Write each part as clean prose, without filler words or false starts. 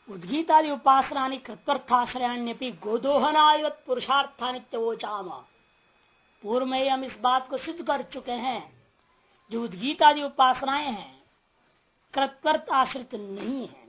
उद्गीतादि उपासनानि कृत्यर्थाश्रयाण्यपि गोदोहनायवत पुरुषार्थानित्यवोचाम। पूर्व में हम इस बात को सिद्ध कर चुके हैं, जो उद्गीतादि उपासनाएं हैं कृत्यर्थ आश्रित नहीं है।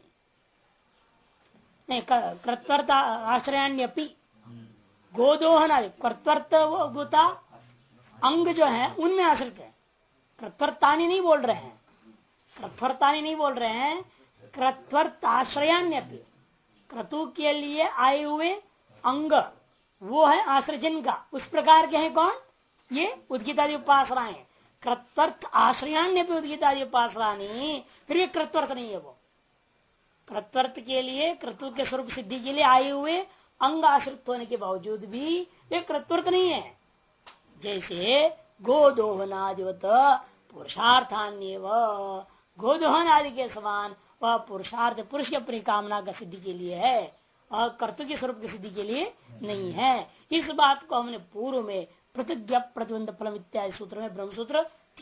नहीं, कृत्यर्थ आश्रयाण्यपि गोदोहन आदि कृत्यर्थता अंग जो है उनमें आश्रित है। कृत्यर्थानी नहीं बोल रहे हैं, कृत्यर्थानी नहीं बोल रहे हैं, कृत्यर्थ आश्रयान्यपि क्रतु के लिए आए हुए अंग वो है आश्रय जिनका, उस प्रकार के हैं कौन? ये उद्गीतादि उपासनाएं। कृत्यर्थ आश्रयान्यपि उद्गीतादि उपासनानी, फिर भी कृत्यर्थ नहीं है। वो कृत्यर्थ के लिए क्रतु के स्वरूप सिद्धि के लिए आए हुए अंग आश्रित होने के बावजूद भी वे कृत्यर्थ नहीं है। जैसे गोदोहनादिवत पुरुषार्थान्य गोदोहन आदि के समान वह पुरुषार्थ पुरुष की अपनी कामना का सिद्धि के लिए है और कर्तव्य के स्वरूप की सिद्धि के लिए नहीं है। इस बात को हमने पूर्व में प्रतिज्ञा प्रतिबंध फलम इत्यादि सूत्र में ब्रह्मसूत्र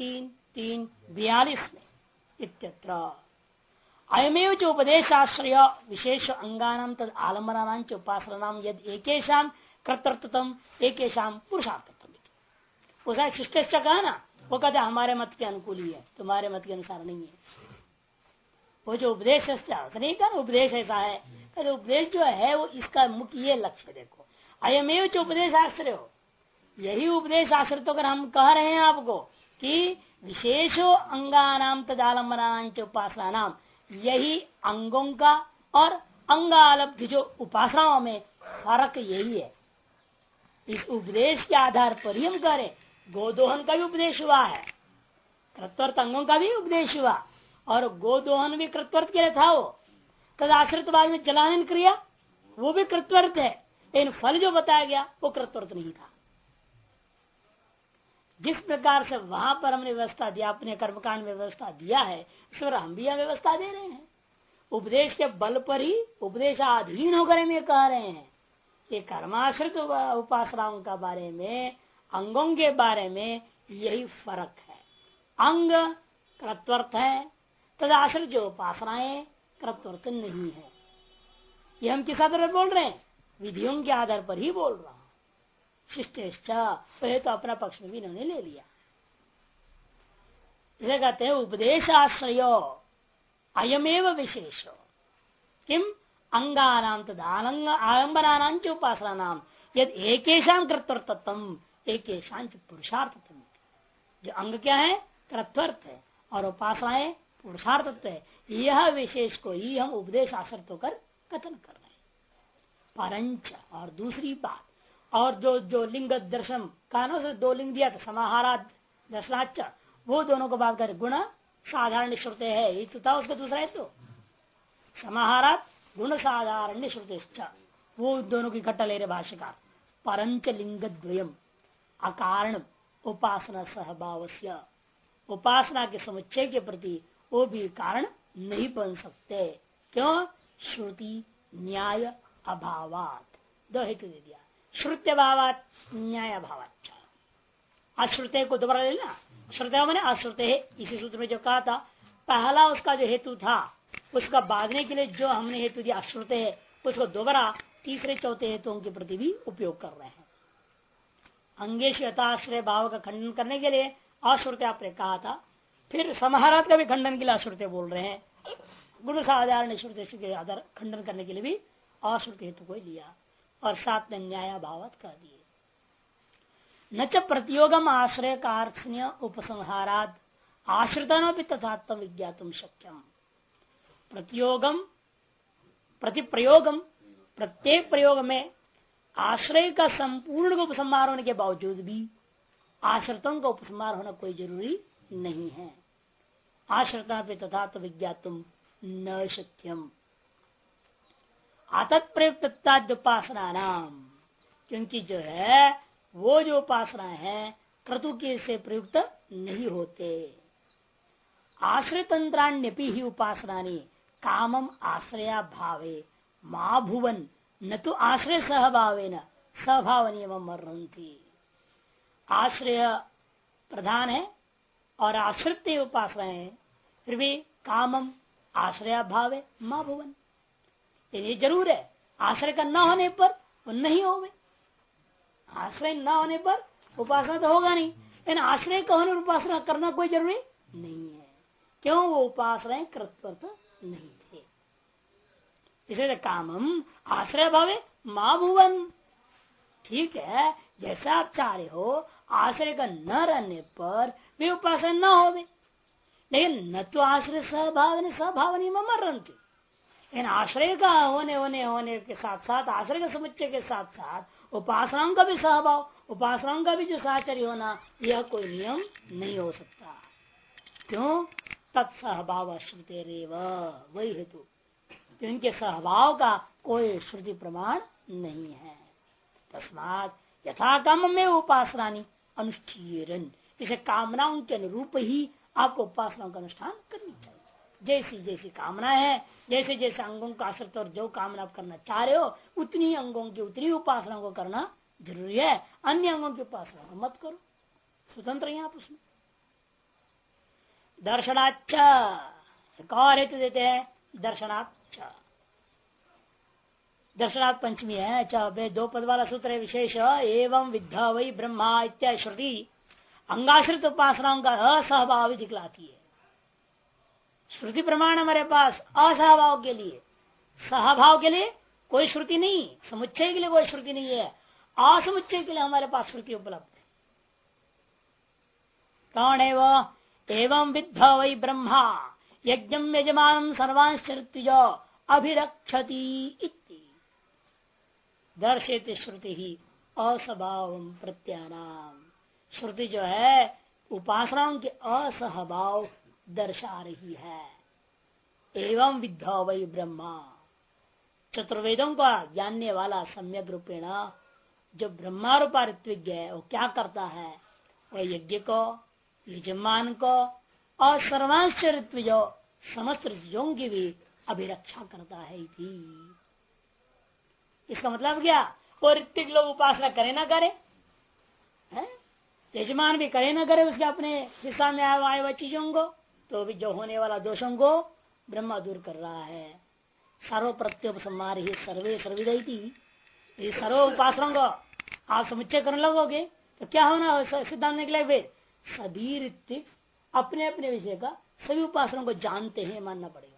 3:3-42 में इत्यत्र अयमेव च उपदेशाश्रय विशेष अंगानां तद आलम्बनानां च उपासनानां यद एकेशां कर्तृत्वम एकेशां पुरुषार्थत्वम। उसका शिष्ट कहा ना, वो कहते हमारे मत के अनुकूल ही है, तुम्हारे मत के अनुसार नहीं है। वो जो उपदेश नहीं कहा, उपदेश ऐसा है, कहते उपदेश जो है वो इसका मुख्य ये लक्ष्य देखो, अयमेव च उपदेश आश्रय हो, यही उपदेश आश्रित होकर हम कह रहे हैं आपको कि विशेषो अंगानाम तदालंबनानां च उपासनानाम, यही अंगों का और अंगालब्ध जो उपासनाओं में फर्क यही है। इस उपदेश के आधार पर ही हम करें, गोदोहन का भी उपदेश हुआ है, कृत्यर्थ अंगों का भी उपदेश हुआ, और गोदोहन भी कृत्यर्थ के लिए था। वो तद आश्रित बाद में जलानन क्रिया वो भी कृत्यर्थ है, लेकिन फल जो बताया गया वो कृत्यर्थ नहीं था। जिस प्रकार से वहां पर हमने व्यवस्था दिया, अपने कर्मकांड में व्यवस्था दिया है, इस पर हम भी व्यवस्था दे रहे हैं। उपदेश के बल पर ही उपदेशाधीन होकर हम ये कह रहे हैं। ये कर्माश्रित उपासनाओं का बारे में, अंगों के बारे में यही फर्क है। अंग कृत्यर्थ है, तदाश्रित जो उपासनाएं कृत्यर्थ नहीं है। ये हम किस आधार पर बोल रहे हैं? विधियों के आधार पर ही बोल रहा हूं। शिष्टेश्चा पहले तो अपना पक्ष में भी इन्होंने ले लिया। इसे कहते हैं उपदेशाश्रयो अयमेव विशेषो किम अंगानाम तदालंग आलंबनानां च उपासनानाम यद एकेशां कृत्यर्थत्वम एकेशां च पुरुषार्थत्वम। जो अंग क्या है? कृत्यर्थ है, और उपासनाएं पुरुषार्थत्व है। यह विशेष को ही हम उपदेश आश्रित होकर कथन कर रहे हैं। परंच, और दूसरी बात, और जो लिंग दर्शन कानों से दो लिंग दिया था, समाहाराद दर्शनाच, वो दोनों को बात कर गुण साधारण श्रुते है, ये तो था उसका दूसरा है। तो समाहारात गुण साधारण श्रुते, वो दोनों की इकट्ठा ले रहे भाष्यकार। परंच लिंग द्वयम अकारण उपासना सहभावस्य, उपासना के समुच्चय के प्रति वो भी कारण नहीं बन सकते। क्यों? श्रुति न्याय अभावात। दो हेतु दे दिया, श्रुत्य भावात न्याय अभावात। अश्रुते को दोबारा लेना, श्रुते मैंने अश्रुते है, इसी सूत्र में जो कहा था, पहला उसका जो हेतु था उसका बांधने के लिए जो हमने हेतु दिया अश्रुते है, उसको दोबारा तीसरे चौथे हेतुओं के प्रति भी उपयोग कर रहे हैं। अंगेश यथाश्रय भाव का खंडन करने के लिए अश्रुते आपने कहा था, फिर समाहारात का भी खंडन के लिए अश्रुते बोल रहे हैं, गुण साधारण श्रुति के आधार खंडन करने के लिए भी अश्रुति हेतु को लिया, और साथ में न्याय भावत कर दिए। न च प्रतियोगम आश्रय का अर्थन्य उपसंहाराद आश्रितन भी तथात्म विज्ञातुम शक्यम। प्रतियोगम प्रतिप्रयोगम, प्रत्येक प्रयोग में आश्रय का संपूर्ण को उपसंहार होने के बावजूद भी आश्रितों का उपसंहार होना कोई जरूरी नहीं है। आश्रिता पे तथात्म विज्ञातुम न शक्यम। आतत प्रयुक्त उपासना नाम, क्योंकि जो है वो जो उपासना है क्रतु के से प्रयुक्त नहीं होते। आश्रय तंत्राण्यपि ही उपासनानी कामम आश्रया भावे मां भुवन न तो आश्रय सहभावे न सहभावनीय मरती। आश्रय प्रधान है और आश्रित उपासना है, फिर भी कामम आश्रया भावे मां भुवन, ये जरूर है, आश्रय का न होने पर वो नहीं हो, आश्रय न होने पर उपासना तो होगा नहीं, लेकिन आश्रय का होने पर उपासना करना कोई जरूरी नहीं है। क्यों? वो उपासनाएं कृतवर्त नहीं थे, इसलिए कामम आश्रय भावे माँ भुवन। ठीक है, जैसा आप चाह रहे हो, आश्रय का न रहने पर भी उपासना न हो, लेकिन न तो आश्रय सहभावनी मरंती, लेकिन आश्रय का होने के साथ साथ, आश्रय के समुच्चय के साथ साथ उपासनाओं का भी सहभाव, उपासनाओं का भी जो साचर्य होना, यह कोई नियम नहीं हो सकता। क्यों? तत्सहभाव श्रुति रेव, वही हेतु, इनके सहभाव का कोई श्रुति प्रमाण नहीं है। तस्मात् यथा काम में उपासनानी अनुष्ठीयन, इसे कामनाओं के अनुरूप ही आपको उपासनाओं का अनुष्ठान करनी चाहिए। जैसी जैसी कामना है, जैसे जैसे अंगों का आश्रित और जो कामना आप करना चाह रहे हो, उतनी अंगों की उतनी उपासना को करना जरूरी है। अन्य अंगों की उपासना को मत करो, स्वतंत्र ही आप उसमें। दर्शनाच्च, एक और हेतु देते हैं, दर्शनाच्च। दर्शनात् पंचमी है, चाहे दो पद वाला सूत्र है विशेष, एवं विद्या वही ब्रह्मा इत्यादि श्रुति अंगाश्रित उपासनाओं का असहभाव दिखलाती है। श्रुति प्रमाण हमारे पास असहभाव के लिए, सहभाव के लिए कोई श्रुति नहीं, समुच्चय के लिए कोई श्रुति नहीं है, असमुच्चय के लिए हमारे पास श्रुति उपलब्ध है। कौन है वो? एवं विद्या वही ब्रह्मा यज्ञम यजमान सर्वांश्च अभिरक्षति दर्शित श्रुति ही असभाव प्रत्यानाम। श्रुति जो है उपासनाओं के असहभाव दर्शा रही है। एवं विद्या वही ब्रह्मा, चतुर्वेदों का जानने वाला सम्यक रूपेण जो ब्रह्मारूपा ऋत्विज्ञ है, वो क्या करता है? वह यज्ञ को, यजमान को और सर्वांश ऋत्विजो समस्त ऋतुजों की भी अभिरक्षा करता है थी। इसका मतलब क्या? वो ऋत्विक लोग उपासना करे ना करे, यजमान भी करे ना करे उसके अपने हिस्सा में आए हुए चीजों को, तो भी जो होने वाला दोषों को ब्रह्मा दूर कर रहा है। सर्व प्रत्युपसंहार ही सर्वे सर्विदयी थी। सर्व उपासनाओं को आप समुच्चय करने लगोगे तो क्या होना? सिद्धांत निकले वे सभी ऋत्विक अपने अपने विषय का सभी उपासनाओं को जानते हैं, मानना पड़ेगा।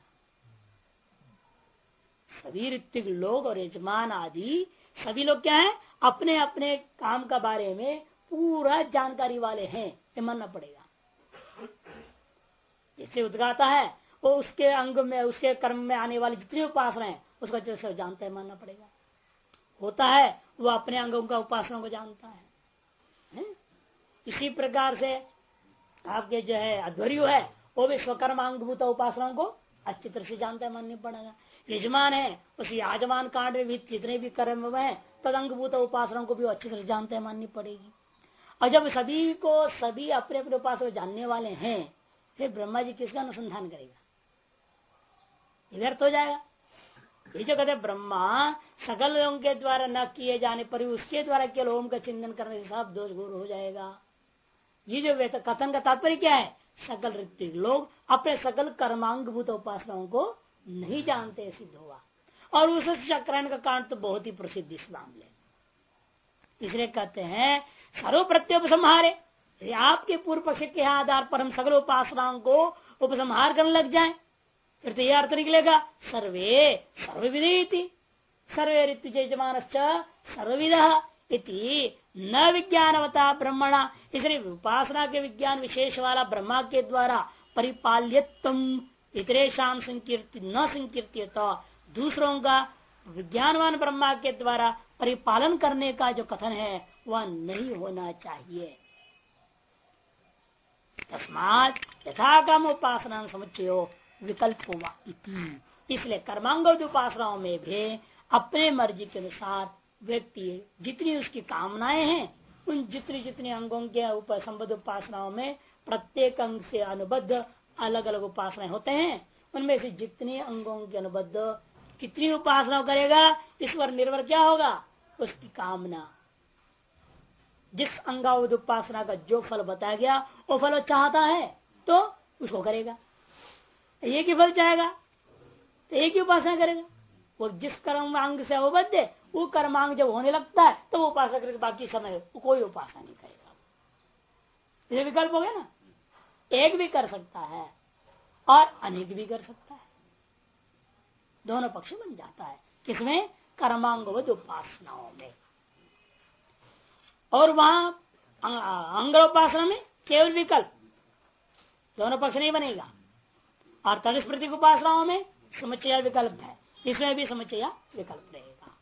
सभी ऋत्विक लोग और यजमान आदि सभी लोग क्या है? अपने अपने काम का बारे में पूरा जानकारी वाले हैं, ये मानना पड़ेगा। जिससे उद्गाता है वो उसके अंग में, उसके कर्म में आने वाली जितनी उपासना है उसको अच्छे से जानता है, मानना पड़ेगा। होता है वो अपने अंगों का उपासना को जानता है। इसी प्रकार से आपके जो है अध्वर्यु है, वो भी स्वकर्म अंगभूत उपासनाओं को अच्छी तरह से जानता है, मानना पड़ेगा। यजमान है, उस याजमान कांड में भी जितने भी कर्म है तद अंगभूत उपासनाओं को भी अच्छी तरह से जानता है, माननी पड़ेगी। और जब सभी को सभी अपने अपने उपासना जानने वाले हैं, फिर ब्रह्मा जी किसका अनुसंधान करेगा? व्यर्थ हो जाएगा। ये जो कहते ब्रह्मा सकल लोगों के द्वारा न किए जाने पर उसके द्वारा केवल ओम का चिंतन करने से सब दोष दूर हो जाएगा। ये जो कथन का तात्पर्य क्या है? सकल ऋत्विक लोग अपने सकल कर्मांगभूत उपासनाओं को नहीं जानते, सिद्ध हुआ। और उस चक्रायण का कांड तो बहुत ही प्रसिद्ध इस मामले, इसलिए कहते हैं सर्व प्रत्युपसंहारे। आपके पूर्व पक्ष के आधार पर हम सकल उपासनाओं को उपसंहार करने लग जाएं, फिर तो यह अर्थ निकलेगा सर्वे सर्वविधि, सर्वे ऋतु यजमान सर्वविध इति न विज्ञानवता ब्रह्मणा। इसलिए उपासना के विज्ञान विशेष वाला ब्रह्मा के द्वारा परिपाल्यत्म इतरेशम संकीर्ति न संकीर्ति, दूसरों का विज्ञानवान ब्रह्मा के द्वारा परिपालन करने का जो कथन है वह नहीं होना चाहिए। तस्मात् यथा काम उपासना समुच्चयो विकल्प हुआ। इसलिए कर्मांगों उपासनाओं में भी अपने मर्जी के अनुसार व्यक्ति जितनी उसकी कामनाएं हैं, उन जितनी जितनी अंगों के संबद्ध उपासनाओं में प्रत्येक अंग से अनुबद्ध अलग अलग उपासनाएं होते हैं। उनमें से जितने अंगों के अनुबद्ध कितनी उपासना करेगा, इस पर निर्भर क्या होगा? उसकी कामना। जिस अंगावध उपासना का जो फल बताया गया वो फल चाहता है तो उसको करेगा। एक ही फल चाहेगा तो एक ही उपासना करेगा, वो जिस कर्मांग से अवबद्ध है वो कर्मांग जब होने लगता है तो वो उपासना करके बाकी समय कोई उपासना नहीं करेगा। ये विकल्प हो गया ना, एक भी कर सकता है और अनेक भी कर सकता है, दोनों पक्ष बन जाता है। किसमें? कर्मांगवद उपासनाओं में। और वहां अंगोपासना में केवल विकल्प, दोनों पक्ष नहीं बनेगा। और तदस्मृति उपासनाओं में समुच्चय विकल्प है, इसमें भी समुच्चय विकल्प रहेगा।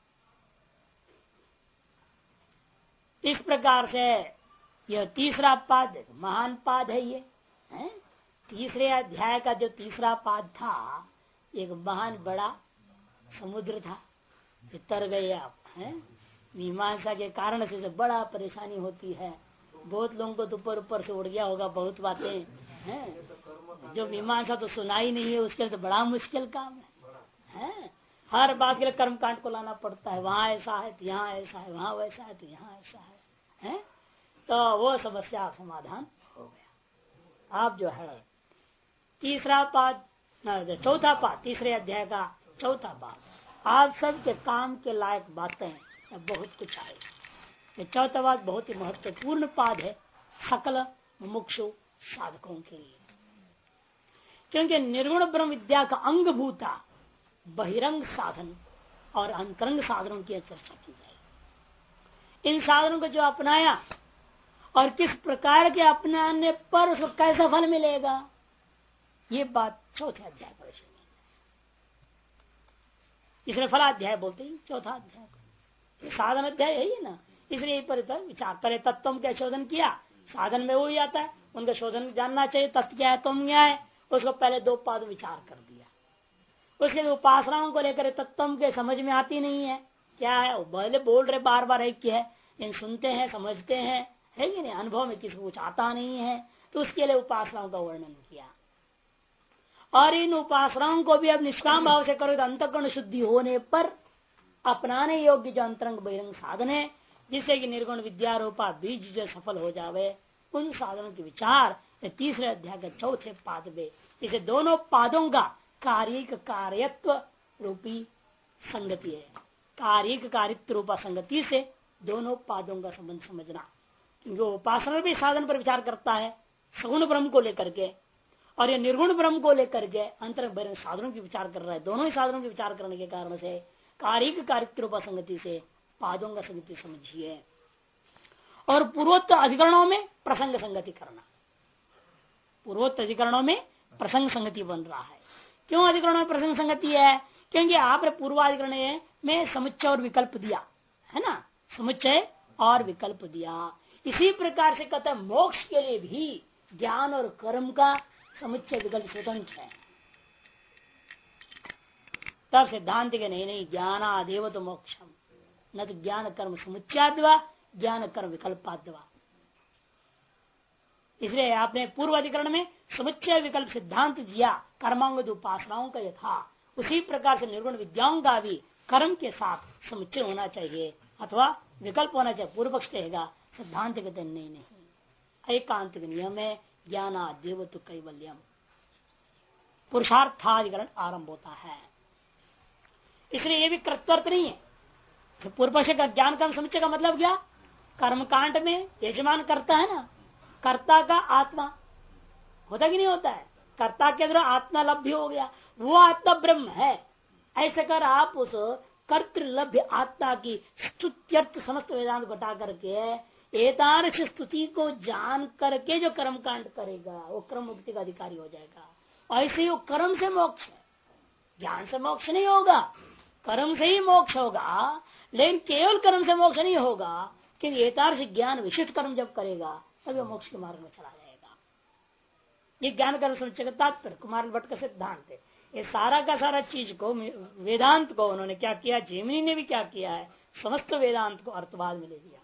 इस प्रकार से यह तीसरा पाद महान पाद है। ये है तीसरे अध्याय का जो तीसरा पाद था, एक महान बड़ा समुद्र था, तर गए आप हैं। मीमांसा के कारण से बड़ा परेशानी होती है, बहुत लोगों को तो ऊपर ऊपर से उड़ गया होगा बहुत बातें हैं। जो मीमांसा तो सुनाई नहीं है उसके लिए तो बड़ा मुश्किल काम है। हर बात के लिए कर्मकांड को लाना पड़ता है, वहां ऐसा है तो यहाँ ऐसा है, वहां वैसा है तो यहाँ ऐसा है। तो वो समस्या समाधान हो गया। आप जो है तीसरा पाद, चौथा पाद, तीसरे अध्याय का चौथा पाद, आप सब के काम के लायक बातें बहुत कुछ आएगा। ये चौथा पाद बहुत ही महत्वपूर्ण पाद है सकल मुमुक्षु साधकों के लिए, क्योंकि निर्गुण ब्रह्म विद्या का अंगभूता बहिरंग साधन और अंतरंग साधनों की चर्चा की जाएगी। इन साधनों को जो अपनाया और किस प्रकार के अपनाने पर उसको कैसा फल मिलेगा, ये बात चौथे अध्याय पर इसलिए फलाध्याय बोलते हैं चौथा अध्याय को। साधन अध्याय है ही ना, इसलिए पर विचार करे तत्व का शोधन किया, साधन में वो ही आता है, उनका शोधन जानना चाहिए तत्व क्या है तुम क्या है, उसको पहले दो पाद विचार कर दिया। उसके उपासनाओं को लेकर तत्व के समझ में आती नहीं है, क्या है पहले बोल रहे बार बार एक है, इन सुनते हैं समझते हैं, है कि नहीं, अनुभव में किसी कुछ आता नहीं है, तो उसके लिए उपासनाओं का वर्णन किया। और इन उपासनाओं को भी अब निष्काम भाव से करो तो अंतःकरण शुद्धि होने पर अपनाने योग्य जो अंतरंग बहिरंग साधन है, जिससे कि निर्गुण विद्या रूपा बीज जो सफल हो जावे, उन साधनों के विचार तीसरे अध्याय के चौथे पाद में, इसे दोनों पादों का कार्यिक कार्यत्व रूपी संगति है। कार्यिक कार्यत्व रूपा संगति से दोनों पादों का संबंध समझना, क्योंकि उपासना भी साधन पर विचार करता है सगुण ब्रह्म को लेकर के, और ये निर्गुण ब्रह्म को लेकर के अंतर बहिरंग साधनों की विचार कर रहा है। दोनों ही साधनों की विचार करने के कारण से कार्यिक कार्यत्व रूपा संगति से पादों का संगति समझिए। और पूर्वोत्तर अधिकरणों में प्रसंग संगति करना, पूर्वोत्तर अधिकरणों में प्रसंग संगति बन रहा है। क्यों अधिकरणों में प्रसंग संगति है? क्योंकि आपने पूर्वाधिकरण में समुच्चय और विकल्प दिया है ना, समुच्चय और विकल्प दिया। इसी प्रकार से कहते हैं मोक्ष के लिए भी ज्ञान और कर्म का समुच्चय विकल्प स्वतंत्र है। तब सिद्धांत के नहीं ज्ञानादेव तो मोक्षम, न तो ज्ञान कर्म समुच्चयाद्वा ज्ञान कर्म विकल्पाद्वा। इसलिए आपने पूर्व अधिकरण में समुच्चय विकल्प सिद्धांत दिया कर्मांग उपासनाओं का यथा, उसी प्रकार से निर्गुण विद्याओं का भी कर्म के साथ समुच्चय होना चाहिए अथवा विकल्प होना चाहिए। पूर्व पक्ष कहेगा, सिद्धांत कहते नहीं, एकांतिक नियम है ज्ञानादेव तो कैवल्यम, पुरुषार्थाधिकरण आरंभ होता है। इसलिए ये भी कृत्वर्थ नहीं है। तो पूर्व पक्ष का ज्ञान कर्म समुच्चय का मतलब क्या? कर्मकांड में यजमान करता है ना, कर्ता का आत्मा होता कि नहीं होता है, कर्ता के द्वारा आत्मा लभ्य हो गया, वो आत्मा ब्रह्म है। ऐसे कर आप उस कर्तृलभ्य आत्मा की स्तुत्यर्थ समस्त वेदांत घटा करके एतादृश स्तुति को जान करके जो कर्म कांड करेगा वो कर्म मुक्ति का अधिकारी हो जाएगा। ऐसे ही वो कर्म से मोक्ष है, ज्ञान से मोक्ष नहीं होगा, कर्म से ही मोक्ष होगा। लेकिन केवल कर्म से मोक्ष नहीं होगा, क्योंकि एतादृश ज्ञान विशिष्ट कर्म जब करेगा तभी वो मोक्ष के मार्ग में चला जाएगा। ये ज्ञान कर्म समुच्चय का तात्पर्य कुमार भट्ट का सिद्धांत है। ये सारा का सारा चीज को वेदांत को उन्होंने क्या किया, जैमिनी ने भी क्या किया है, समस्त वेदांत को अर्थवाद में ले लिया।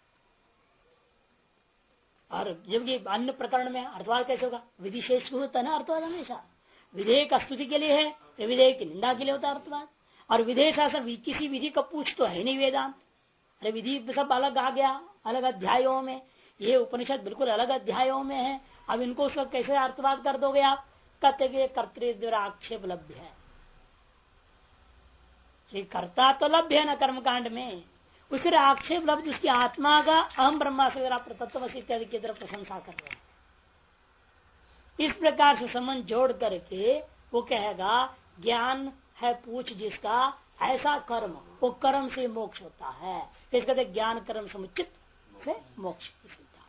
और जबकि अन्य प्रकरण में अर्थवाद कैसे होगा, विधि शेष होता है ना अर्थवाद, हमेशा विधेय का स्तुति के लिए है, विधेय की निंदा के लिए होता है अर्थवाद। और विधेय शास्त्र किसी विधि का पूछ तो है नहीं वेदांत, अरे विधि सब अलग आ गया अलग अध्यायों में, ये उपनिषद बिल्कुल अलग अध्यायों में है। अब इनको उसका कैसे अर्थवाद कर दोगे आप? कहते कि कर्तृ द्वारा आक्षेप लभ्य है, कि कर्ता तो लभ्य है न कर्मकांड में, उसके आक्षेप लब्ध उसकी आत्मा का अहम ब्रह्मास्त्र आप तत्वमसि इत्यादि की तरफ प्रशंसा कर रहे हैं। इस प्रकार से संबंध जोड़ करके वो कहेगा ज्ञान है पूछ जिसका ऐसा कर्म, वो कर्म से मोक्ष होता है। इस कहते ज्ञान कर्म समुचित से मोक्ष की सिद्धांत।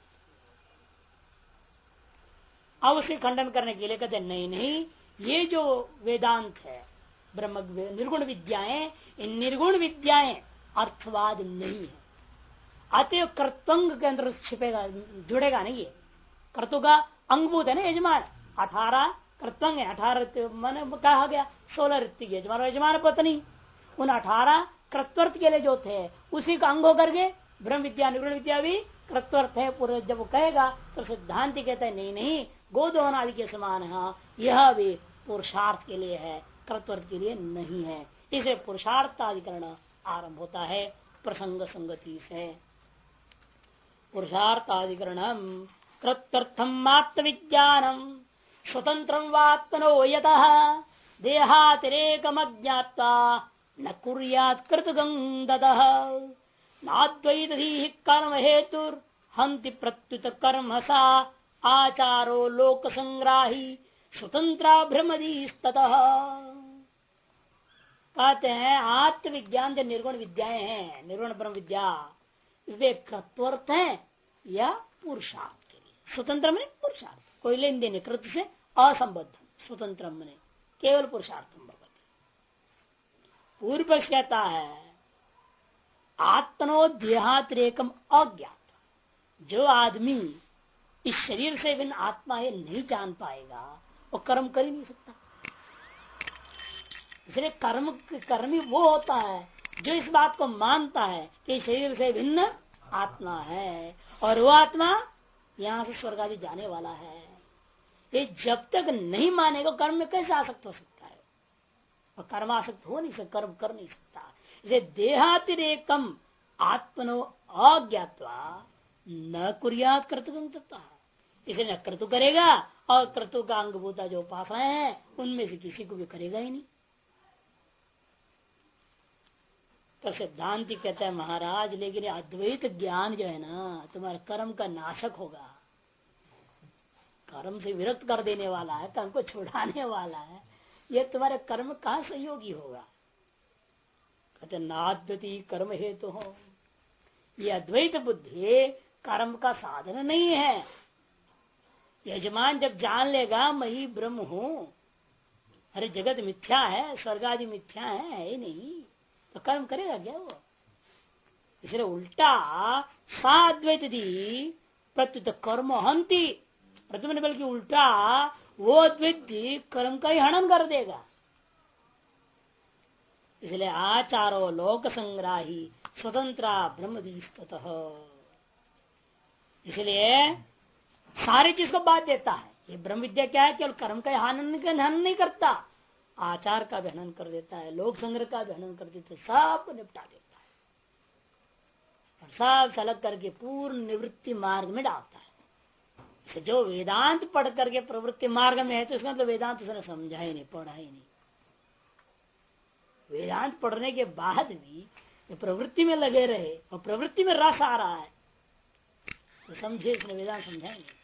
अब उसे खंडन करने के लिए कहते नहीं नहीं, ये जो वेदांत है ब्रह्म निर्गुण विद्याएं, इन निर्गुण विद्याएं अर्थवाद नहीं है। अतएव कर्तव्य के अंदर छिपेगा, जुड़ेगा नहीं। ये कर्तु का अंगभूत है ना यजमान। 18 कर्तव्य, 18 मन कहा गया, 16 ऋतिक यजमान और यजमान पत्नी, उन 18 कृत्वर्थ के लिए जो थे उसी का अंग होकर के ब्रह्म विद्या निर्गुण विद्या भी कृत्वर्थ है पूरे। जब वो कहेगा तो सिद्धांति कहता है नहीं नहीं, गोदोहन आदि के समान है, यह भी पुरुषार्थ के लिए है, कृत्वर्थ के लिए नहीं है। इसे पुरुषार्थाधिकरण आरंभ होता है प्रसंग संगति से। पुरुषार्थाधिकरण कृत्यर्थम आत्मविज्ञानम स्वतंत्रम वात्मनो यतः देहातिरेकम अज्ञात्वा न कुर्यात् कृतगं ददः नाद्वैतधीः कर्म हेतुर हन्ति प्रत्युत कर्म सा आचारो लोक संग्राही स्वतंत्रा भ्रमदीस्ततः। कहते हैं आत्मविज्ञान जो निर्गुण विद्याएं हैं, निर्गुण ब्रह्म विद्या, वे कृत्वर्थ हैं या पुरुषार्थ के लिए। स्वतंत्र में पुरुषार्थ, कोई लेन देन कृत से असंबद्ध, स्वतंत्र में केवल पुरुषार्थ। पूर्व पक्ष कहता है आत्मनो देहातिरेकम अज्ञात, जो आदमी इस शरीर से भिन्न आत्मा है नहीं जान पाएगा वो कर्म कर ही नहीं सकता। इसलिए कर्मी वो होता है जो इस बात को मानता है कि शरीर से भिन्न आत्मा है और वो आत्मा यहां से स्वर्ग आदि जाने वाला है। ये जब तक नहीं मानेगा कर्म में कैसे आसक्त हो सकता है, और कर्मासक्त हो नहीं सकता, कर्म कर नहीं सकता। इसे देहातिरेकम आत्मनो अज्ञात्वा न कुर्यात कर्तुकं तथा, इसे न कर्तु करेगा और कर्तु का अंगभूता जो उपासनाएं हैं उनमें से किसी को भी करेगा ही नहीं। तो सिद्धांति कहता है महाराज लेकिन अद्वैत ज्ञान जो है ना तुम्हारे कर्म का नाशक होगा, कर्म से विरक्त कर देने वाला है, कर्म को छुड़ाने वाला है। ये तुम्हारे कर्म कहाँ सहयोगी होगा। कहते नाद्वती कर्म हेतु तो हो, ये अद्वैत बुद्धि कर्म का साधन नहीं है। यजमान जब जान लेगा मैं ही ब्रह्म हूं, अरे जगत मिथ्या है, स्वर्ग आदि मिथ्या है ही नहीं, तो कर्म करेगा क्या वो। इसलिए उल्टा साद्वैत दी प्रत्युत कर्म हंती, प्रतिबंध बल्कि उल्टा वो अद्वैत कर्म का ही हनन कर देगा। इसलिए आचारो लोक संग्राही स्वतंत्रा ब्रह्मदीस्ततः, इसलिए सारी चीज को बात देता है। ये ब्रह्म विद्या क्या है, केवल कर्म का हनन नहीं करता, आचार का भी हनन कर देता है, लोक संग्रह का भी हनन कर देता है, सबको निपटा देता है और सब से अलग करके पूर्ण निवृत्ति मार्ग में डालता है। जो वेदांत पढ़ करके प्रवृत्ति मार्ग में है तो इसका मतलब वेदांत उसने समझा ही नहीं, पढ़ा ही नहीं। वेदांत पढ़ने के बाद भी प्रवृत्ति में लगे रहे और प्रवृत्ति में रस आ रहा है तो समझे इसने वेदांत समझा ही नहीं।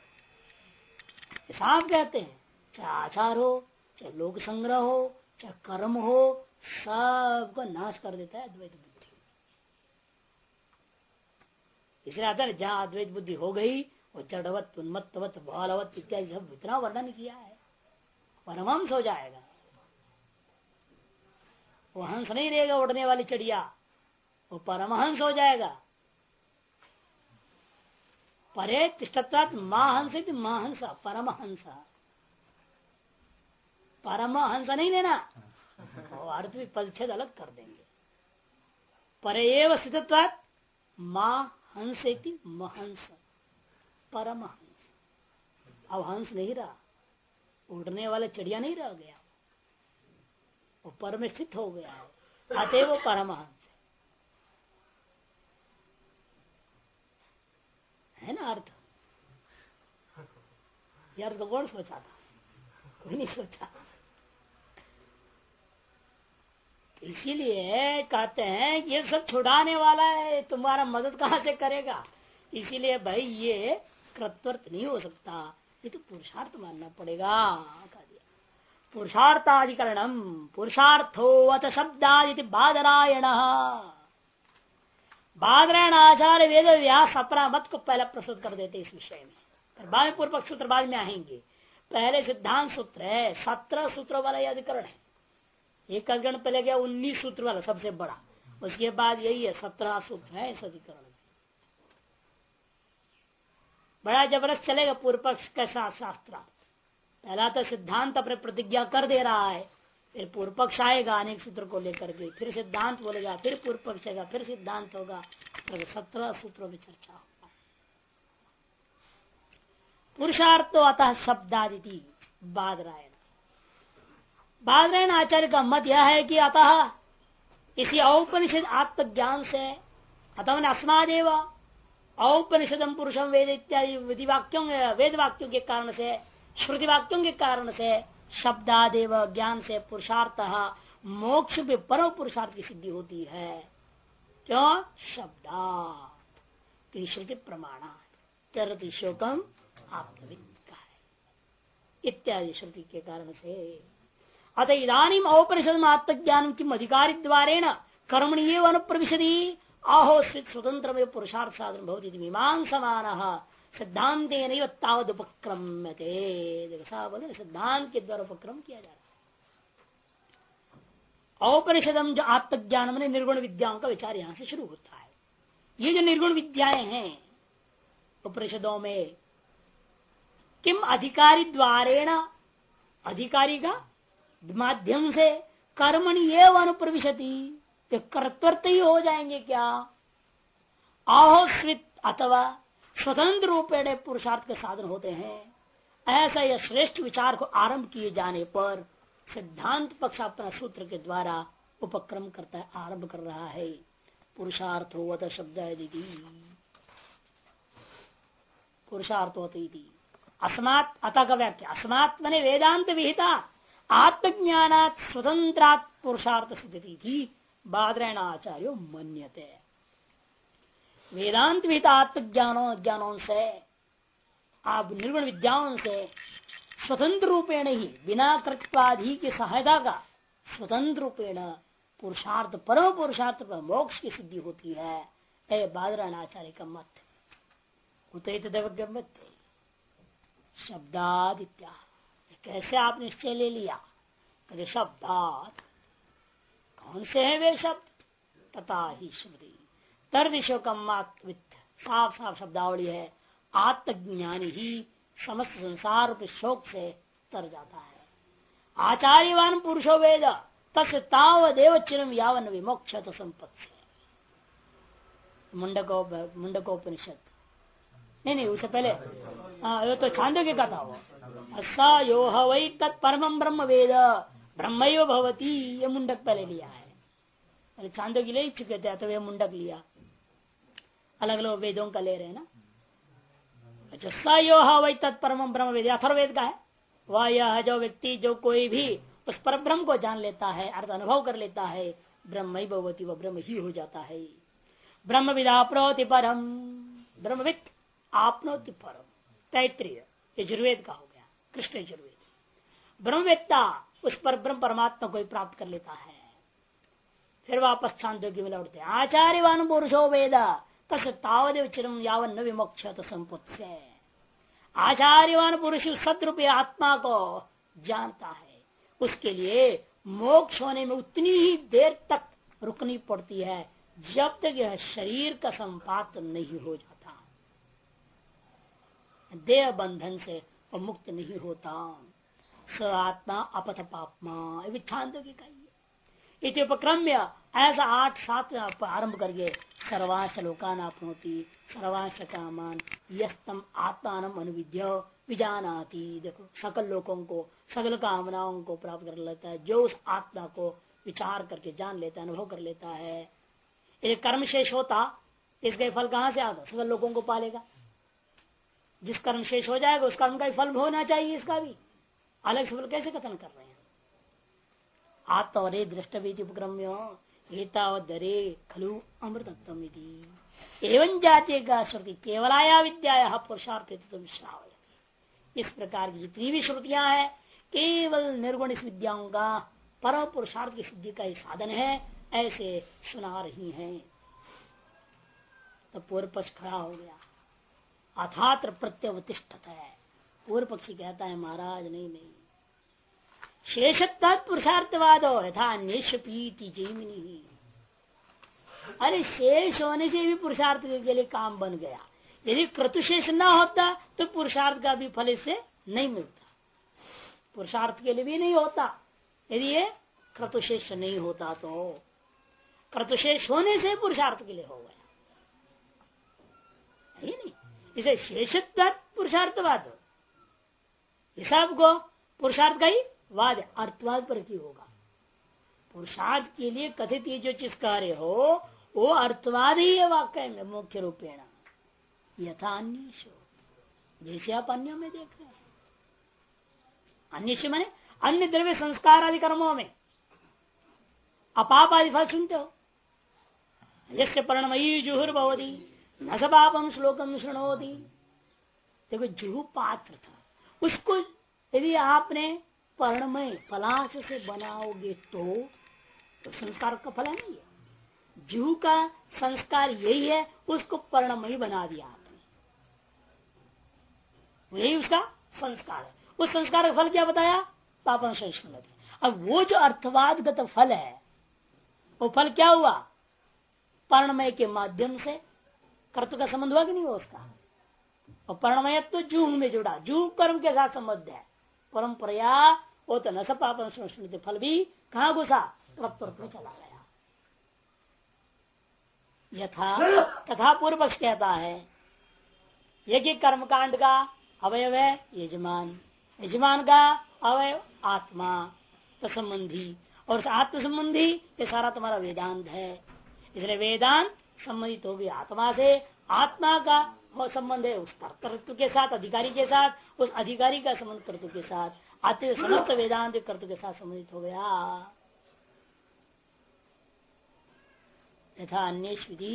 साफ कहते हैं चाहे आचार हो, चाहे लोक संग्रह हो, चाहे कर्म हो, सबको नाश कर देता है अद्वैत बुद्धि। इसलिए आता है जहां अद्वैत बुद्धि हो गई वो जड़वत उन्मत्तवत बालवत इत्यादि सब इतना वर्णन किया है, परमहंस हो जाएगा। वो हंस नहीं रहेगा उड़ने वाली चिड़िया, वो परमहंस हो जाएगा। परे तिष्ठत्वात् महाहंस महाहंस परमहंस, परमहंस नहीं लेना, अर्थ भी पलछेद अलग कर देंगे। परे एव स्थितत्वात् महाहंस महंस परमहंस। अब हंस नहीं रहा, उड़ने वाला चिड़िया नहीं रह गया, वो पर में स्थित हो गया है, अतः वो परमहंस है ना। अर्थ यार तो कौन सोचा था, कोई नहीं सोचा। इसीलिए कहते हैं कि ये सब छुड़ाने वाला है, तुम्हारा मदद कहाँ से करेगा। इसीलिए भाई ये कृतवर्त नहीं हो सकता, ये तो पुरुषार्थ मानना पड़ेगा। कह दिया पुरुषार्थाधिकरणम पुरुषार्थो अथ शब्दादि बादरायण। बादरायण आचार्य वेद व्यास अपना मत को पहले प्रस्तुत कर देते इस विषय में। बाद में पूर्व सूत्र बाद में आएंगे। पहले सिद्धांत सूत्र है, 17 सूत्र वाला यह अधिकरण है। एक अधिकरण पहले गया 19 सूत्र वाला सबसे बड़ा, उसके बाद यही है 17 सूत्र है इस अधिकरण में। बड़ा जबरदस्त चलेगा पूर्व पक्ष के साथ शास्त्र। पहला तो सिद्धांत अपने प्रतिज्ञा कर दे रहा है, फिर पूर्व पक्ष आएगा अनेक सूत्र को लेकर के, फिर सिद्धांत बोलेगा, फिर पूर्व पक्ष आएगा, फिर सिद्धांत होगा, फिर 17 सूत्रों में चर्चा होगा। पुरुषार्थ तो अतः शब्दादिति बादरायण। बादरायण आचार्य का मत यह है कि अतः इसी औपनिषद आत्मज्ञान से, अतः अस्मादेव औपनिषदम पुरुषम वेद इत्यादि विधि वाक्यों वेद वाक्यों के कारण से, श्रुति वाक्यों के कारण से, शब्दादेव ज्ञान से पुरुषार्थ मोक्ष पे परम पुरुषार्थ की सिद्धि होती है। क्यों? शब्दात् श्रुति प्रमाणात् तरति शोकम आत्मविद का है इत्यादि श्रुति के कारण से। अतः इदानीम औपनिषद आत्मज्ञान किम अधिकारी द्वारेण कर्मणि अनुप्रविशति आहो स्वतंत्र में पुरुषार्थ साधन भवति मीमांसमानः सिद्धांतेन तावदुपक्रम्यते। सिद्धांत के द्वारा उपक्रम किया जा रहा है। औपनिषदम जो आत्मज्ञान में निर्गुण विद्याओं का विचार यहां से शुरू होता है। ये जो निर्गुण विद्याएं हैं उपनिषदों में, किम अधिकारी द्वारेण, अधिकारी का माध्यम से, कर्मणि एव अनुप्रविशति, तो कर्तव्य ही हो जाएंगे क्या? आहोस्वित अथवा स्वतंत्र रूपेण पुरुषार्थ के साधन होते हैं। ऐसा यह श्रेष्ठ विचार को आरंभ किए जाने पर सिद्धांत पक्ष अपना सूत्र के द्वारा उपक्रम करता है, आरंभ कर रहा है। पुरुषार्थ होता शब्द पुरुषार्थ होती अस्मात् अतः का व्याख्या अस्मात् मने वेदांत विहिता आत्मज्ञानात् स्वतंत्रात् पुरुषार्थ स्थिति थी बादरायणाचार्यो मन्यते। वेदांत विहिता आत्मज्ञानों से, आप निर्गुण विद्याओं से स्वतंत्र रूपेण ही बिना कृत्वादि की सहायता का स्वतंत्र रूपेण पुरुषार्थ परम पुरुषार्थ पर मोक्ष की सिद्धि होती है। बादरायणाचार्य का मत उतरित देवगम्य शब्दादित्या। कैसे आप निश्चय ले लिया? कहते शब्दात, कौन से हैं वे शब्द? तथा ही श्रुति तर्दिशो कम्मात्वित, साफ साफ शब्दावली है। आत्मज्ञानी ही समस्त संसार रूप शोक से तर जाता है। आचार्यवान पुरुषो वेद तस् तावदेव चिरम यावन विमोक्ष संपत्ति। मुंडकोपनिषद नहीं उससे पहले ये तो छांदोग्य का था वो। स यो वै तत्परमं ब्रह्म वेद ब्रह्मैव भवति, ये मुंडक पहले लिया है। छांदोग्य ले चुके थे तो ये मुंडक लिया, अलग अलग वेदों का ले रहे हैं ना। अच्छा, स यो वै तत्परमं ब्रह्म वेद अथर्ववेद का है। वह यह जो व्यक्ति जो कोई भी उस पर ब्रह्म को जान लेता है, अर्थ अनुभव कर लेता है, ब्रह्म भवती, वह ब्रह्म ही हो जाता है। ब्रह्म विदाप्नोति परम, ब्रह्मविद आपनोति परम, तैत्रीय यजुर्वेद का हो गया, कृष्ण यजुर्वेद। ब्रह्मवेत्ता उस पर ब्रह्म परमात्मा को प्राप्त कर लेता है। फिर वापस छांदोग्य में लौटते हैं। आचार्यवान पुरुषो वेद तस् तावदेव चिरम यावन न विमोक्ष संपुत्स्य। आचार्यवान पुरुष सद्रूपी आत्मा को जानता है, उसके लिए मोक्ष होने में उतनी ही देर तक रुकनी पड़ती है जब तक यह शरीर का संपात नहीं हो जाता, देह बंधन से और मुक्त नहीं होता। स आत्मा अपथ पापमा छांदोग्य का इति उपक्रम्य ऐसा 8-7 आरंभ करके सर्वांश लोकान आपनोति सर्वांश कामान यस्तम आत्मानम अनुविद्य विजानाति। देखो सकल लोगों को सकल कामनाओं को प्राप्त कर लेता है जो उस आत्मा को विचार करके जान लेता है, अनुभव कर लेता है। यदि कर्म शेष होता इसका फल कहाँ से आता? सकल लोगों को पालेगा। जिस कर्म शेष हो जाएगा उस कर्म का फल होना चाहिए, इसका भी अलग से फल कैसे कथन कर रहे हैं? आत्मरे दृष्टवीति उपक्रम्य एतावदरे खलु अमृतत्वम् इति एवं जातीय का श्रुति केवलाया विद्या पुरुषार्थ श्रावयति। इस प्रकार की जितनी भी श्रुतियां हैं केवल निर्गुण इस विद्याओं का परम पुरुषार्थ की सिद्धि का ही साधन है, ऐसे सुना रही हैं। तो पूर्व पक्ष खड़ा हो गया, अथात्र प्रत्यवतिष्ठत है। पूर्व पक्षी कहता है महाराज नहीं, शेषत्व पुरुषार्थवादो यथा नेशपीति जैमिनी। अरे शेष होने से भी पुरुषार्थ के लिए काम बन गया। यदि क्रतुशेष न होता तो पुरुषार्थ का भी फल इससे नहीं मिलता, पुरुषार्थ के लिए भी नहीं होता। यदि ये क्रतुशेष नहीं होता तो क्रतुशेष होने से पुरुषार्थ के लिए हो गया, है नहीं। इसे शेषत्व पुरुषार्थवाद, सबको पुरुषार्थ का ही वाद अर्थवाद पर की होगा। पुरुषार्थ के लिए कथित ये जो चीज कार्य हो वो अर्थवाद ही है वाक्य में मुख्य रूपेण, यथा अन्य, जैसे आप अन्य में देख रहे हैं। अन्य माने अन्य द्रव्य संस्कार आदि कर्मों में अपाप आदि फल सुनते हो। जैसे पर्णमयी जुहुर भवती न स पापम श्लोकम शृणोति। देखो जुहु पात्र था, उसको यदि आपने पर्णमय पलाश से बनाओगे तो संस्कार का फल नहीं है। जुहु का संस्कार यही है, उसको पर्णमयी बना दिया आपने, यही उसका संस्कार है। उस संस्कार का फल क्या बताया? पापम सहिष्णुति। अब वो जो अर्थवादगत फल है वो फल क्या हुआ? पर्णमय के माध्यम से कर्तव्य का संबंध हुआ कि नहीं हुआ उसका? और पर्णमय तो जूह में जुड़ा, जूह कर्म के साथ संबंध है। परंपरा वो तो न पापम सहिष्णुति फल भी कहाँ घुसा? कर्तव्य में चला गया। यथा तथा पूर्व पक्ष कहता है यज्ञ कर्मकांड का अवयव है यजमान, यजमान का अवयव आत्मा तो संबंधी, और उस आत्म संबंधी ये सारा तुम्हारा वेदांत है। इसलिए वेदांत संबंधित होगी आत्मा से, आत्मा का हो संबंध है उस कर्तृत्व के साथ, अधिकारी के साथ, उस अधिकारी का संबंध कर्तृत्व के साथ, आते समस्त वेदांत कर्तृत्व के साथ संबंधित हो गया। यथा अन्य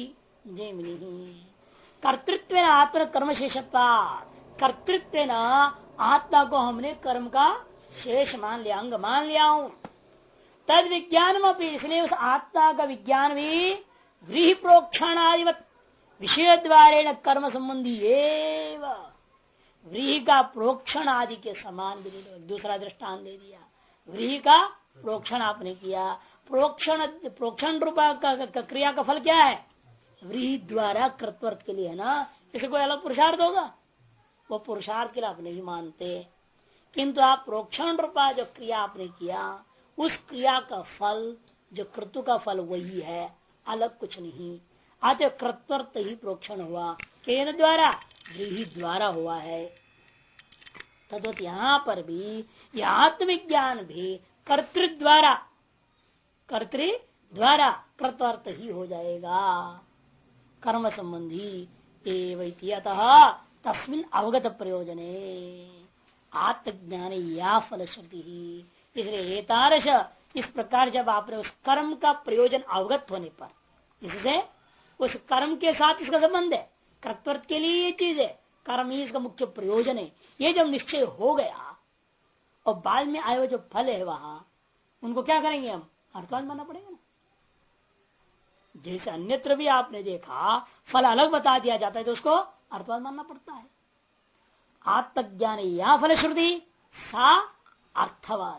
कर्तृत्व आत्म कर्म शेषत्वात्, कर्तृत्व न आत्मा को हमने कर्म का शेष मान लिया, अंग मान लिया हूं। तद विज्ञान में इसलिए उस आत्मा का विज्ञान भी व्रीहि प्रोक्षण आदिवत विषय द्वारे कर्म संबंधी एवं व्रीहि का प्रोक्षण आदि के समान भी दूसरा दृष्टांत दे दिया। व्रीहि का प्रोक्षण आपने किया, प्रोक्षण रूपा का क्रिया का फल क्या है? व्रीहि द्वारा कृतवर्त के लिए है ना, इसे कोई अलग पुरुषार्थ होगा? वो पुरुषार्थ के लिए आप नहीं मानते, किंतु आप प्रोक्षण रूपा जो क्रिया आपने किया उस क्रिया का फल जो कृतु का फल वही है, अलग कुछ नहीं। आते कृतवर्त ही प्रोक्षण हुआ, केन द्वारा? व्रीहि द्वारा हुआ है। तद्वत यहाँ पर भी यह आत्मविज्ञान भी कर्तृ द्वारा कृतवर्त ही हो जाएगा, कर्म संबंधी एवं। अतः तस्मिन् अवगत प्रयोजने आत्मज्ञान या फलश्रुति ही। इसलिए एतादृश इस प्रकार जब आपने उस कर्म का प्रयोजन अवगत होने पर, इससे उस कर्म के साथ इसका संबंध है, कर्तव्य के लिए ये चीज है, कर्म ही इसका मुख्य प्रयोजन है, ये जब निश्चय हो गया और बाद में आए हुए जो फल है वहां उनको क्या करेंगे? हम अर्थवाद मानना पड़ेगा ना। जैसे अन्यत्र भी आपने देखा फल अलग बता दिया जाता है तो उसको अर्थवाद मानना पड़ता है। आत्मज्ञान या फलश्रुति सा अर्थवाद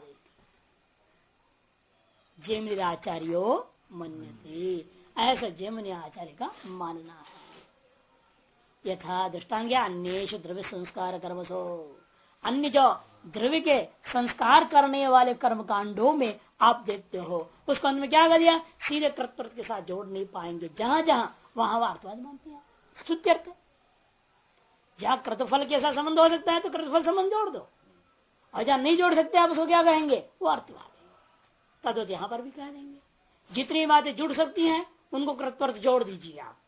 जैमिनी आचार्यो मन्यते, ऐसा जैमिनी आचार्य का मानना है। यथा दृष्टांत अन्येषु द्रव्य संस्कार कर्मसो, अन्य जो द्रव्य के संस्कार करने वाले कर्म कांडों में आप देखते हो उसको अंत में क्या कर दिया? सीधे कर्तव्य के साथ जोड़ नहीं पाएंगे, जहां जहां वहां अर्थवाद मानते हैं, स्तुत्यर्थ। जहां कृतफल के साथ संबंध हो सकता है तो कृतफल संबंध जोड़ दो, और जहां नहीं जोड़ सकते आप उसको क्या कहेंगे? वो अर्थवाद है। तद्वत यहाँ पर भी कह देंगे, जितनी बातें जुड़ सकती हैं उनको कृतवर्थ जोड़ दीजिए आप।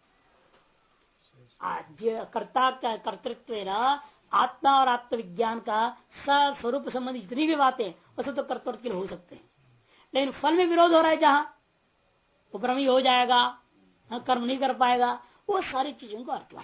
आज कर्ता का कर्तृत्व न आत्मा और आत्मविज्ञान का स्वरूप संबंधी जितनी भी बातें वैसे तो कर्तव्य के लिए हो सकते हैं, लेकिन फल में विरोध हो रहा है, जहां उपरम ही हो जाएगा, कर्म नहीं कर पाएगा, वो सारी चीजों को अर्थवाद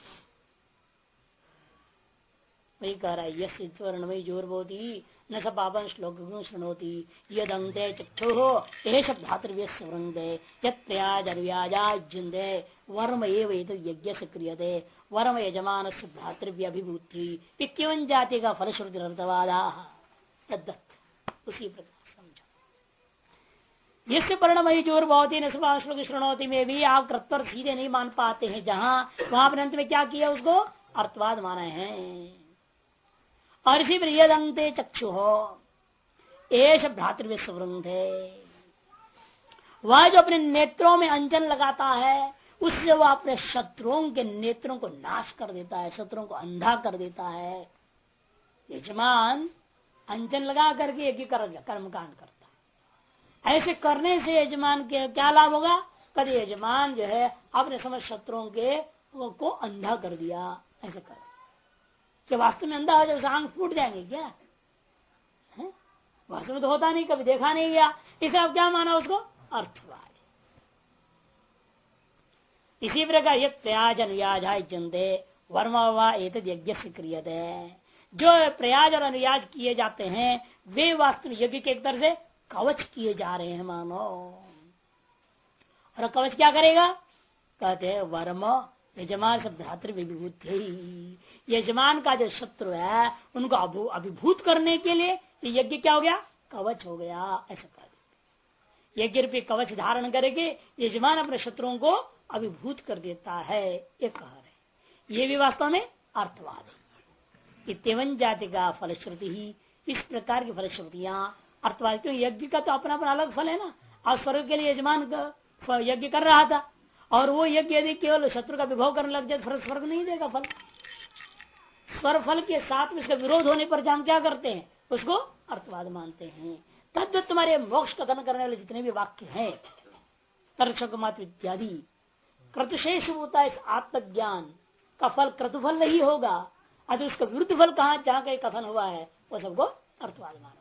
वही कह रहा है। यस्य वर्णमयी जोरबोधी न स पापन श्लोक शुणोती यद अंते चक्षु एष भ्रातृव्यस्य वृंदे यत्प्रयाज अर्व्याजाजुंदे वर्म एव यज्ञ से क्रियते वर्म यजमान से भ्रातृव्य अभिभूति इक्यवन जाति का फलश्रुति अर्थवादा तद्दत्त उसी प्रकार समझो। यस्य परिणमयी जोरबोधी न स श्लोक शुणोती में भी आप कृत्वर सीधे नहीं मान पाते हैं, जहां वहां पर अंत में क्या किया, उसको अर्थवाद माना है। और इसी पर यदंते चक्षु हो एष भ्रातृव्यवृंद है, वह जो अपने नेत्रों में अंजन लगाता है उससे वह अपने शत्रुओं के नेत्रों को नाश कर देता है, शत्रुओं को अंधा कर देता है। यजमान अंजन लगा करके एक ही कर्मकांड करता है। ऐसे करने से यजमान के क्या लाभ होगा, कभी यजमान जो है अपने समझ शत्रुओं के को अंधा कर दिया, ऐसे कर कि वास्तव में अंधा हो जाए, आंख फूट जाएंगे क्या है? वास्तव में तो होता नहीं, कभी देखा नहीं गया, इसे आप क्या माना उसको, अर्थवाद। इसी प्रकार ये प्रयाज अनुयाज जंदे वर्मा एत यज्ञ से क्रियते, जो प्रयाज और अनुयाज किए जाते हैं वे वास्तव यज्ञ के एक तरह से कवच किए जा रहे हैं मानो। और कवच क्या करेगा, कहते हैं वर्म यजमान से भ्रातृविभूति, यजमान का जो शत्रु है उनको अभिभूत करने के लिए यज्ञ क्या हो गया, कवच हो गया। ऐसा कर देते यज्ञ रूपी कवच धारण करके यजमान अपने शत्रुओं को अभिभूत कर देता है, ये कह रहे। ये भी वास्तव में अर्थवाद है। इतवन जाति का फलश्रुति ही, इस प्रकार की फलश्रुतियां अर्थवाद, क्योंकि यज्ञ का तो अपना अपना अलग फल है ना। आज स्वर्ग के लिए यजमान यज्ञ कर रहा था और वो यज्ञ यदि केवल शत्रु का विभव करने लग जाए स्वर्ग नहीं देगा फल। स्वर फल के साथ में इसका विरोध होने पर हम क्या करते हैं, उसको अर्थवाद मानते हैं। तद्वत तुम्हारे मोक्ष कथन करने वाले जितने भी वाक्य हैं, तर्क मात्र इत्यादि, क्रतुशेष होता है इस आत्मज्ञान का फल क्रतुफल नहीं होगा। अगर उसका विरुद्ध फल कहाँ जहाँ कहीं कथन हुआ है वो सबको अर्थवाद मानो।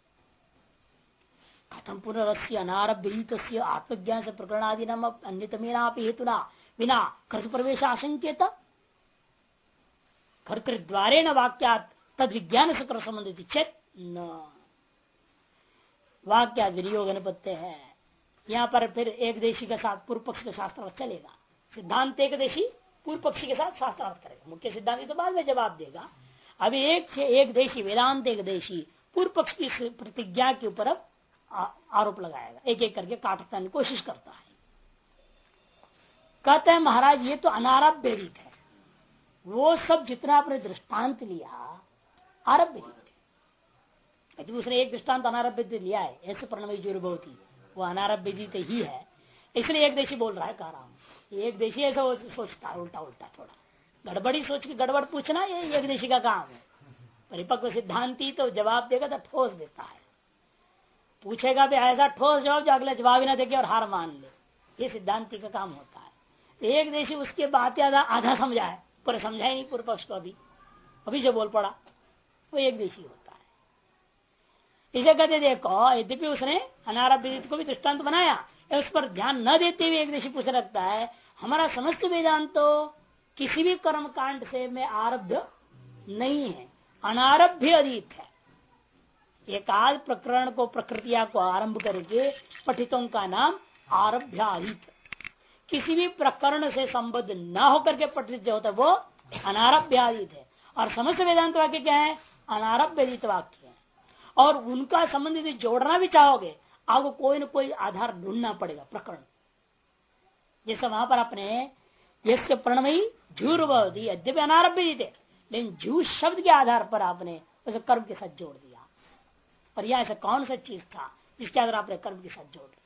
कथम पुनरस्य अनारभ्य आत्मज्ञान से प्रकरण आदि नाम अन्यतमेना हेतुना बिना कर्तु प्रवेश आशंकेत कर्तृद्वारे न वाक्यात तद विज्ञान से कर संबंधित चेत न वाक्या विनियोग अनुपत्य है। यहाँ पर फिर एक देशी के साथ पूर्व पक्ष का शास्त्र चलेगा। सिद्धांत एक देशी पूर्व पक्षी के साथ शास्त्रार्थ करेगा, मुख्य सिद्धांत तो बाद में जवाब देगा। अभी एक देशी वेदांत एक देशी पूर्व पक्ष की प्रतिज्ञा के ऊपर आरोप लगाएगा, एक एक करके काटने की कोशिश करता है। कहते हैं महाराज ये तो अनारभ्य रीत है, वो सब जितना आपने दृष्टांत लिया आरभ्य रीत है। दूसरे एक दृष्टांत अनारभ्य लिया है, ऐसे प्रणमयी जुर्भवती, वो अनारभ्य रीत ही है, इसलिए एक देशी बोल रहा है। कह रहा हूं एक देशी ऐसा सोचता है उल्टा उल्टा, थोड़ा गड़बड़ी सोच के गड़बड़ पूछना ये एक देशी का काम है। परिपक्व सिद्धांती तो जवाब देगा तो ठोस देता है, पूछेगा भी ऐसा ठोस जवाब जो अगला जवाब ही ना देके और हार मान ले, ये सिद्धांति का काम होता है। एक देशी उसके बात आधा समझा है, पूरा समझा ही नहीं पूर्व पक्ष को, अभी जो बोल पड़ा वो एक देशी होता है। इसे कहते देखो यद्यपि उसने अनारभ्य को भी दृष्टांत बनाया, उस पर ध्यान न देते हुए एक देशी पूछ रखता है हमारा समस्त वेदांत तो किसी भी कर्म कांड से में आरभ्य नहीं है, अनारभ्य अधीत है। एकाध प्रकरण को प्रकृतिया को आरंभ करके पठितों का नाम आरभ्याधीत, किसी भी प्रकरण से संबद्ध न होकर के पठित जो होता है वो अनारभ्याधीत है। और समस्त वेदांत वाक्य क्या है, अनारभ्याधीत वाक्य है। और उनका संबंध यदि जोड़ना भी चाहोगे आपको कोई न कोई आधार ढूंढना पड़ेगा प्रकरण। जैसे वहां पर अपने यस्य प्रणमयी झूर्वती यद्यपि अनारभ्याधीत है, लेकिन झूठ शब्द के आधार पर आपने उसे कर्म के साथ जोड़ दिया। और यह ऐसा कौन सा चीज था जिसके आधार आपने कर्म के साथ जोड़ दिया।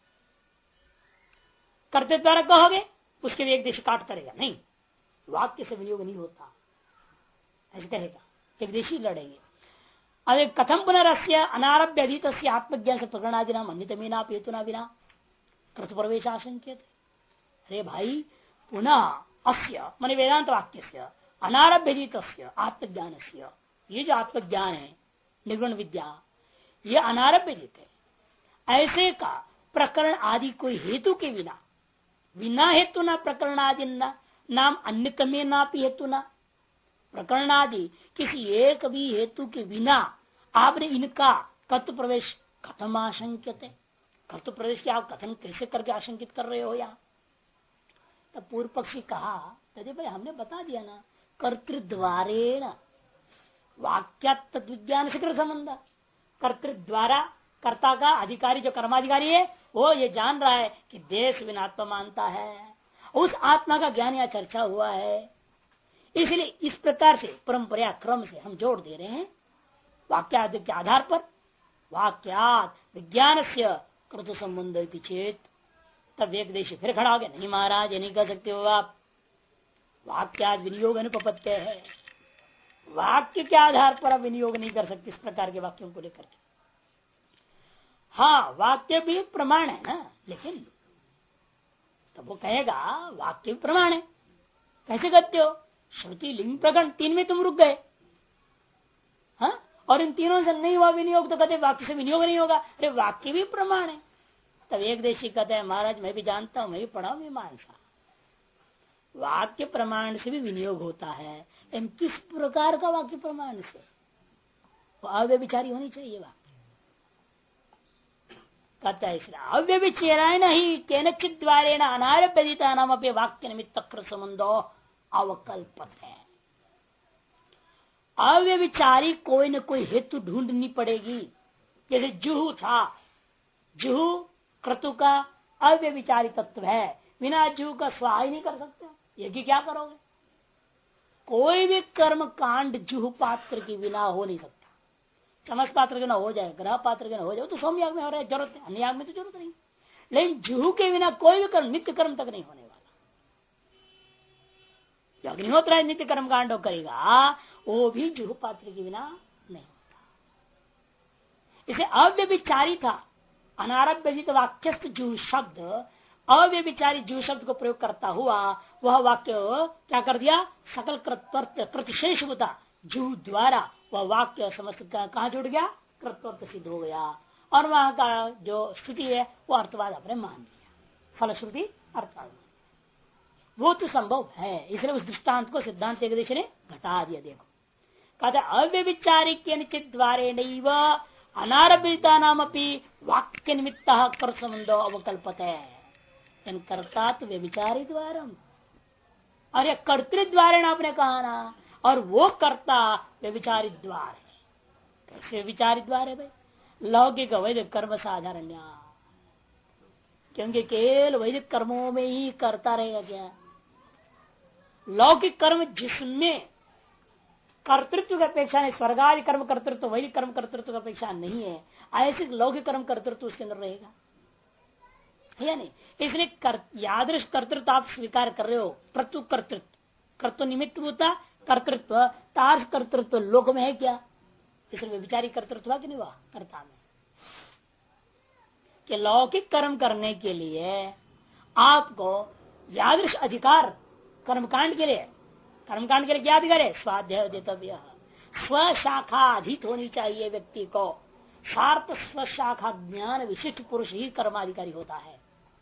करते द्वारा कहोगे उसके लिए एक देशी काट करेगा, नहीं, वाक्य से विनियोग नहीं होता, ऐसे कहेगा एक देशी लड़ेंगे। अरे कथम पुनरस्य अनारभ्य अधीत आत्मज्ञान से प्रकरणादि नाम अन्यतमेना हेतुना बिना कृत प्रवेश आशंकित। अरे भाई पुनः अस्य मन वेदांत वाक्य से अनारभ्य अधीत आत्मज्ञान से, ये जो आत्मज्ञान है निर्गुण विद्या ये अनारभ्य अधीत है। ऐसे का प्रकरण आदि कोई हेतु के बिना, बिना हेतु ना प्रकरण आदि नाम अन्यतमे नापि हेतु ना, प्रकरण आदि किसी एक भी हेतु के बिना आपने इनका कर्तृ प्रवेश कथम आशंकित है, कर्तृ प्रवेश की आप कथन कैसे करके आशंकित कर रहे हो यहाँ। तब पूर्व पक्षी कहा तदे भाई हमने बता दिया ना, कर्तृद्वारेण वाक्यात तद्विज्ञान से कृत संबंध, कर्तृ द्वारा कर्ता का अधिकारी जो कर्माधिकारी है वो ये जान रहा है कि देश बिना आत्मा मानता है, उस आत्मा का ज्ञान या चर्चा हुआ है, इसलिए इस प्रकार से परंपरा क्रम से हम जोड़ दे रहे हैं वाक्यादि के आधार पर वाक्यात विज्ञान से कृत संबंध चेत। तब एक देश फिर खड़ा हो गया, नहीं महाराज ये नहीं कर सकते हो आप, वाक्यात विनियोग अनुपपत्य है, वाक्य के आधार पर आप विनियोग नहीं कर सकते इस प्रकार के वाक्यों को लेकर के। हाँ वाक्य भी प्रमाण है ना, लेकिन तब वो कहेगा वाक्य भी प्रमाण है, कैसे करते हो, श्रुति लिंग प्रकरण 3 में तुम रुक गए, हाँ और इन तीनों से नहीं हुआ विनियोग तो कहते वाक्य से विनियोग नहीं होगा, अरे वाक्य भी प्रमाण है। तब एक देशी कहते हैं महाराज मैं भी जानता हूं, मैं भी पढ़ा हूं मीमांसा, वाक्य प्रमाण से भी विनियोग होता है, लेकिन किस प्रकार का वाक्य प्रमाण से, अव्यभिचारी होनी चाहिए वाक्य। कहता है इसलिए अव्यभिचेरायण ही केनचित द्वारेण अनारभ्यदिता नाम अपने वाक्य निमित्त संबंधो अवकल्पत है। अव्यभिचारी कोई न कोई हेतु ढूंढनी पड़ेगी, जैसे जुहू था, जुहू क्रतु का अव्यभिचारी तत्व है, बिना जुहू का स्वाह ही नहीं कर सकते, यज्ञ क्या करोगे, कोई भी कर्म कांड जुहू पात्र के बिना हो नहीं सकता, चमस पात्र के ना हो जाए, ग्रह पात्र के ना हो जाए तो सोमयाग में हो रहा है, जरूरत है, अन्य याग में तो जरूरत नहीं, लेकिन जुहू के बिना कोई भी कर्म नित्य कर्म तक नहीं होने वाला। जो अग्निहोत्र नित्य कर्म कांड करेगा वो भी जुहू पात्र के बिना नहीं होता। इसे अव्यभिचारी था, अनारभ्यजित वाक्यस्थ जुहू शब्द, अव्यभिचारी जुहू शब्द को प्रयोग करता हुआ वह वाक्य क्या कर दिया, सकल कृतशेष होता जुहू द्वारा वह वाक्य समस्त कहाँ जुड़ गया, कृतवर्त सिद्ध हो गया, और वहां का जो स्थिति है वो अर्थवाद अपने मान लिया, फलश्रुति अर्थवाद वो तो संभव है, इसलिए उस दृष्टांत को सिद्धांत एक देश ने घटा दिया। देखो कहते अव्यभिचारी के निश्चित द्वारे नैव अनारभ्यता नाम वाक्य निमित्त कर संबंधो अवकल्पत है, इन कर्ता तो व्यभिचारी द्वारा, और यह कर्तृ द्वारे ना आपने कहा ना, और वो कर्ता व्यभिचारी द्वार है। कैसे व्यभिचारी द्वार है भाई, लौकिक वैदिक कर्म साधारण, क्योंकि केवल वैदिक कर्मों में ही करता रहेगा क्या, लौकिक कर्म जिसमें कर्तृत्व की अपेक्षा नहीं, स्वर्गादि कर्म कर्तृत्व वैदिक कर्म कर्तृत्व की अपेक्षा नहीं है, ऐसे लौकिक कर्म कर्तृत्व उसके अंदर रहेगा या नहीं। इसलिए यादृश कर्तृत्व आप स्वीकार कर रहे हो, प्रत्यु कर्तृत्व, कर्तृत्व निमित्त होता कर्तृत्व, तार्श कर्तृत्व लोक में है क्या, इसलिए विचारी कर्तृत्व कि नहीं हुआ कर्ता में, कि लौकिक कर्म करने के लिए आपको यादृश अधिकार, कर्मकांड के लिए, कर्मकांड के लिए क्या अधिकार है, स्वाध्याय देतव्य, स्वशाखा अधित होनी चाहिए व्यक्ति को, सार्थ स्वशाखा ज्ञान विशिष्ट पुरुष ही कर्माधिकारी होता है।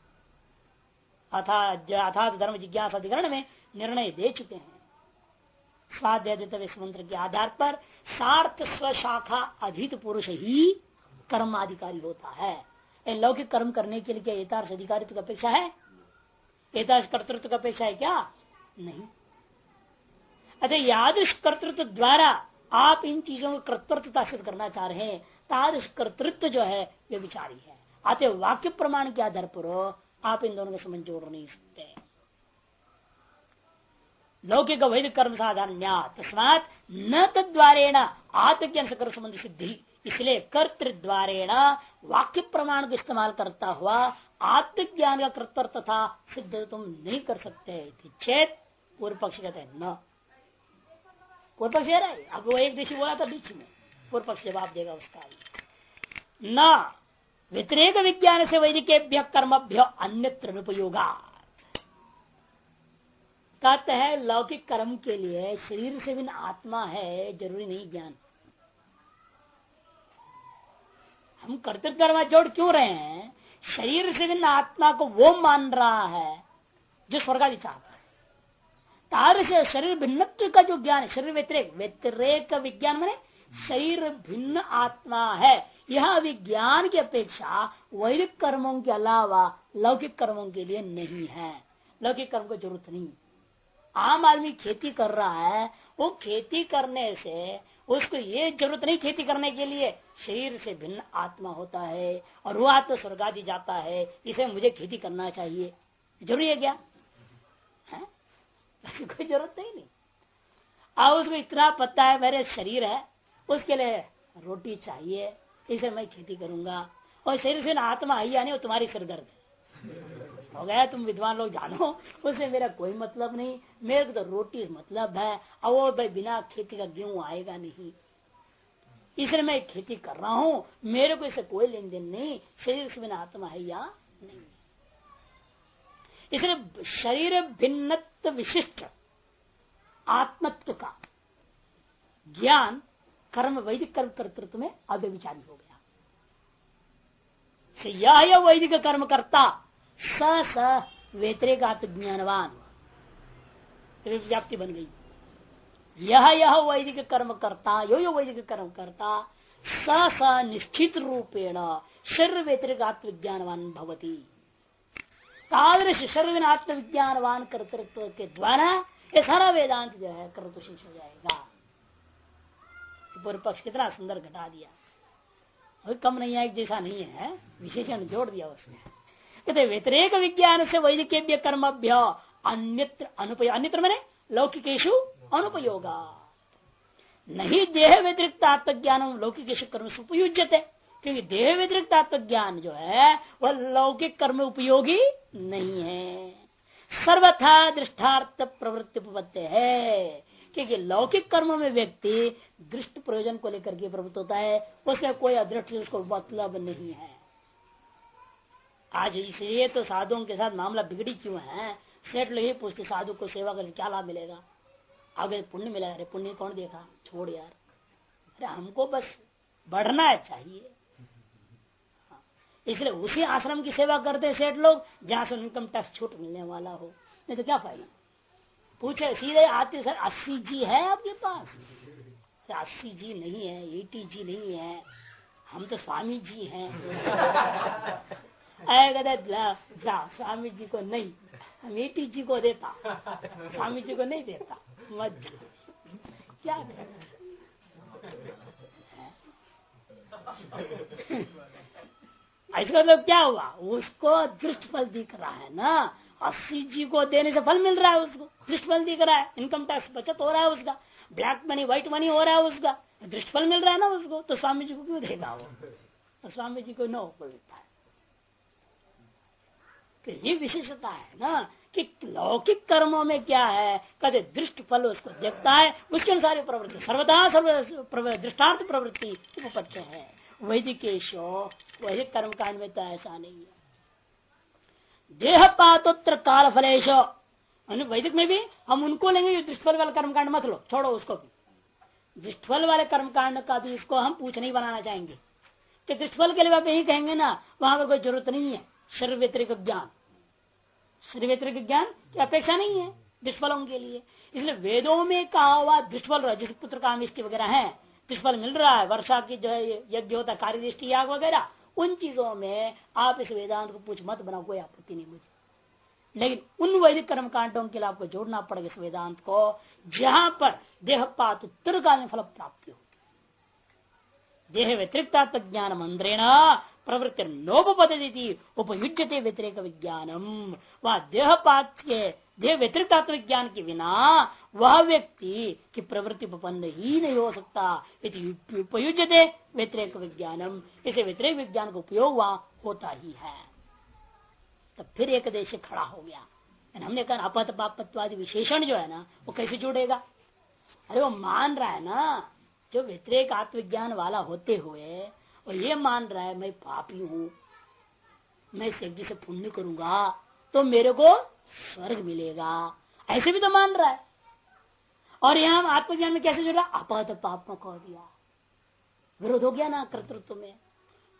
अर्थात धर्म जिज्ञासा अधिकरण में निर्णय दे चुके हैं, स्वाध्याय मंत्र के आधार पर सार्थ स्वशाखा अधित पुरुष ही कर्माधिकारी होता है। लौकिक कर्म करने के लिए क्या एतार्थ अधिकारित्व की अपेक्षा है, एतार्थ कर्तृत्व की अपेक्षा है क्या, नहीं। अतः यादृश कर्तृत्व द्वारा आप इन चीजों को कर्तृत्वता सिद्ध करना चाह रहे हैं, तादृश कर्तृत्व जो है वे विचारी है। अतः वाक्य प्रमाण के आधार पर आप इन दोनों का संबंध जोड़ नहीं सकते। लौकिक वैदिक कर्म साधारण तस्मात न तद्वारेण आत्मज्ञान से कर्म संबंध सिद्धि, इसलिए कर्तृद्वारेण वाक्य प्रमाण का इस्तेमाल करता हुआ आत्मज्ञान का कर्तृत्व तथा सिद्ध तुम नहीं कर सकते। चेत पूर्व पक्ष कहते हैं न, पूर्व पक्ष है अब वो एक देशी बोला था बीच में, पूर्व पक्ष जवाब देगा उसका, न व्यतिरेक विज्ञान से वैदिकेभ्य कर्मभ्य अन्यत्र उपयोगा। कहते हैं लौकिक कर्म के लिए शरीर से बिना आत्मा है, जरूरी नहीं ज्ञान, हम कर्तृत्व कर्म जोड़ क्यों रहे हैं? शरीर से भिन्न आत्मा को वो मान रहा है जो स्वर्ग आदि चाहता है। तार शरीर भिन्नत्व का जो ज्ञान है, शरीर व्यतिरेक, व्यतिरेक विज्ञान माने शरीर भिन्न आत्मा है, यह विज्ञान की अपेक्षा वैदिक कर्मों के अलावा लौकिक कर्मों के लिए नहीं है। लौकिक कर्म को जरूरत नहीं। आम आदमी खेती कर रहा है, वो खेती करने से उसको ये जरूरत नहीं खेती करने के लिए शरीर से भिन्न आत्मा होता है और वो आत्मा स्वर्ग आदि जाता है, इसे मुझे खेती करना चाहिए, जरूरी है क्या? है? कोई जरूरत नहीं। अब उसको इतना पता है मेरे शरीर है, उसके लिए रोटी चाहिए, इसे मैं खेती करूंगा। और शरीर से आत्मा आई या नहीं, वो तुम्हारी सिरदर्द है, हो गया। तुम विद्वान लोग जानो, उससे मेरा कोई मतलब नहीं, मेरे को तो रोटी मतलब है। और वो भाई बिना खेती का गेहूं आएगा नहीं, इसलिए मैं खेती कर रहा हूं, मेरे को इससे कोई लेन देन नहीं, शरीर से बिना आत्मा है या नहीं। इसलिए शरीर भिन्नत्व विशिष्ट आत्मत्व का ज्ञान कर्म वैदिक कर्म कर्तृत्व में अव्यभिचारी हो गया। यह वैदिक कर्म करता स व्यतिरेक ज्ञानवान व्याप्ति बन गई। यह वैदिक कर्म करता, यो वैदिक कर्म करता स निश्चित रूपेण शरीर व्यतिरेक आत्मविज्ञानवान भवती। तादृश शरीर आत्मविज्ञानवान कर्तृत्व के द्वारा ये सारा वेदांत जो है कर्तृत्व शेष हो जाएगा। पूर्व पक्ष कितना सुंदर घटा दिया, कम नहीं है जैसा नहीं है, विशेषण जोड़ दिया उसने। कहते व्यतिरेक विज्ञान से वैदिकेभ्य कर्मभ्य अन्यत्र अनुपयोग, अन्यत्र मैंने लौकिकेशु अनुपयोगा नहीं देह व्यतिरिक्त आत्मज्ञान लौकिकेशु कर्म से उपयुज्यते, क्योंकि देह व्यतिरिक्त आत्मज्ञान जो है वह लौकिक कर्म उपयोगी नहीं है। सर्वथा दृष्टार्थ प्रवृत्ति उपपत्ति है, क्योंकि लौकिक कर्मों में व्यक्ति दृष्ट प्रयोजन को लेकर के प्रवृत्त होता है, उसमें कोई अदृष्ट उसको मतलब नहीं है। आज इसलिए तो साधुओं के साथ मामला बिगड़ी क्यों है? सेठ लोग ही पूछते साधु को सेवा करके क्या लाभ मिलेगा, आगे पुण्य मिलेगा। अरे पुण्य कौन देखा, छोड़ यार, अरे हमको बस बढ़ना चाहिए। इसलिए उसी आश्रम की सेवा करते सेठ लोग जहां से इनकम टैक्स छूट मिलने वाला हो, नहीं तो क्या फायदा। पूछे सीधे आते सर 80 जी है आपके पास? 80 जी नहीं है, 80 जी नहीं है, हम तो स्वामी जी हैं। स्वामी जी को नहीं, हम 80 जी को देता, स्वामी जी को नहीं देता। मत क्या ऐसा मतलब क्या हुआ, उसको दृष्ट फल दिख रहा है ना। 80 जी को देने से फल मिल रहा है, उसको दृष्ट फल दिख रहा है, इनकम टैक्स बचत हो रहा है उसका, ब्लैक मनी व्हाइट मनी हो रहा है उसका, दृष्ट फल मिल रहा है ना उसको, तो स्वामी जी को क्यों देगा वो? तो स्वामी जी को नो फल देता है। तो ये विशेषता है ना कि लौकिक कर्मों में क्या है, कदे दृष्ट फल उसको देखता है, उसके अनुसार प्रवृत्ति सर्वदा दृष्टार्थ प्रवृत्ति उपपत्ति है। वैदिकेशो वैदिक कर्म कांड में तो ऐसा नहीं है। देहपातोत्तर काल फलेश, वैदिक में भी हम उनको लेंगे जो दृष्टफल वाले कर्मकांड मत लो, छोड़ो उसको भी। दृष्टफल वाले कर्मकांड का भी इसको हम पूछ नहीं बनाना चाहेंगे कि दृष्टफल के लिए आप यही कहेंगे ना, वहां पर कोई जरूरत नहीं है। शरीर व्यतिरिक्त ज्ञान, शरीर व्यतिरिक्त ज्ञान की अपेक्षा नहीं है दृष्टफलों के लिए। इसलिए वेदों में कहा हुआ दृष्टफल, जिस पुत्र कामिष्टि वगैरह है, दृष्टफल मिल रहा है, वर्षा की जो है यज्ञ होता है, कार्य दृष्टि याग वगैरह, उन चीजों में आप इस वेदांत को पूछ मत बनाओ, कोई आपत्ति नहीं मुझे। लेकिन उन वैदिक कर्म कांडों के लिए आपको जोड़ना पड़ेगा इस वेदांत को, जहां पर देहपात उत्तरकालीन फल प्राप्ति होती है। देह व्यतिरिक्त ज्ञान मंत्रेण प्रवृत्ति नोपपद्धति उपयुज्यते व्यतिरेक विज्ञानम। वह देहपात के देह व्यतिरिक्त विज्ञान के बिना वह व्यक्ति की प्रवृत्ति उपपन्न ही नहीं हो सकता। उपयुज्यते व्यतिरेक विज्ञानम, इसे व्यतिरेक विज्ञान का उपयोग वहां होता ही है। तब फिर एक देश खड़ा हो गया। हमने कहा अपत पापत्वादि विशेषण जो है ना, वो कैसे जुड़ेगा? अरे वो मान रहा है ना, जो व्यतिरेक आत्मविज्ञान वाला होते हुए और ये मान रहा है मैं पापी हूं, मैं यज्ञ से पुण्य करूंगा तो मेरे को स्वर्ग मिलेगा, ऐसे भी तो मान रहा है। और यहां आत्मज्ञान में कैसे जुड़ रहा? अपत पाप में कह दिया, विरोध हो गया ना कर्तृत्व में।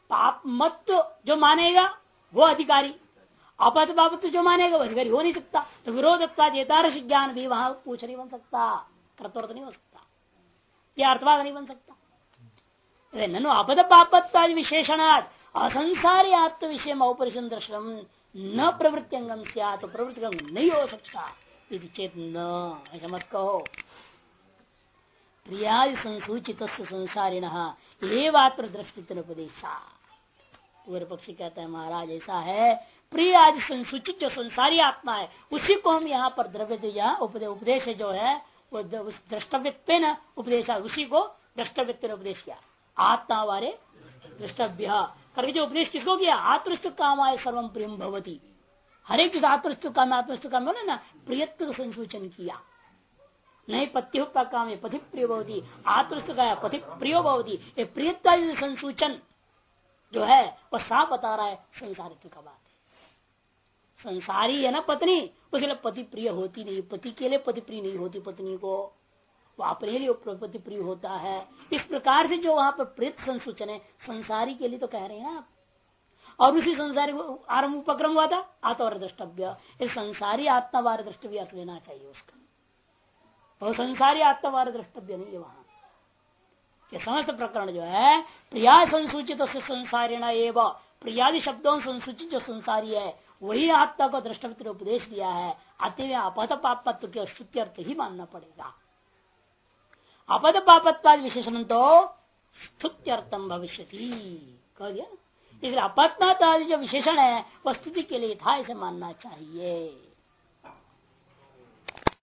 पाप मत जो मानेगा वो अधिकारी, अपद पाप जो मानेगा वो अधिकारी हो नहीं सकता। तो विरोधत्वाद यथार्थ ज्ञान भी वहां पूछ नहीं बन सकता, कर्तव्य नहीं हो सकता, यह अर्थवाद नहीं बन सकता। ननु अपद पापत्वादि विशेषणात् असंसारी आत्म विषय औपरिशन दर्शनम न प्रवृत्त्यंगम सिया, तो प्रवृत्तिगम नहीं हो सकता चेत न, ऐसा मत कहो। प्रियादि संसूचित संसारिण एवात्र दृष्टित्व उपदेशा, पूर्व पक्षी कहता है महाराज ऐसा है, प्रिय आदि संसूचित जो संसारी आत्मा है उसी को हम यहाँ पर द्रव्य उपदेश जो है वो द्रष्टव्य न उपदेश, उसी को द्रष्टव्य उपदेश किया। आत्मा वारे द्रष्टव्य करके जो उपदेश किसको किया, आत्मस्तु काम आय सर्वम प्रियम भवती, हर एक आत्मस्तु काम बोले ना, प्रियत्व का संसूचन किया। नहीं पत्युः काम पथि प्रिय भवती, आत्मस्तु का पथि प्रियो भवती, ये प्रियत्व संसूचन जो है वह साफ बता रहा है संसारित्व का बात है। संसारी है ना पत्नी, उसके लिए पति प्रिय होती नहीं, पति के लिए पति प्रिय नहीं होती पत्नी को, वो अपने लिए पति प्रिय होता है। इस प्रकार से जो वहां पर प्रिय संसूचन है संसारी के लिए तो कह रहे हैं ना आप। और उसी संसारी आरंभ उपक्रम हुआ था आत्मवार द्रष्टव्य, इस संसारी आत्मावार द्रष्टव्य अर्थ लेना चाहिए उसका, और संसारी आत्मावार द्रष्टव्य नहीं है वहां। ये समस्त प्रकरण जो है प्रिया संसूचित संसारिण एवं, प्रियादि शब्दों संसूचित जो संसारी है वही आत्मा को द्रष्टव्य उपदेश दिया है। अतः अपद पापत्व के स्तुत्यर्थ ही मानना पड़ेगा। अपद पापत्वाद विशेषण तो स्तुत्यर्थम भविष्यति कह दिया, इसलिए अपत्नादि जो विशेषण है वह स्तुति के लिए था, इसे मानना चाहिए।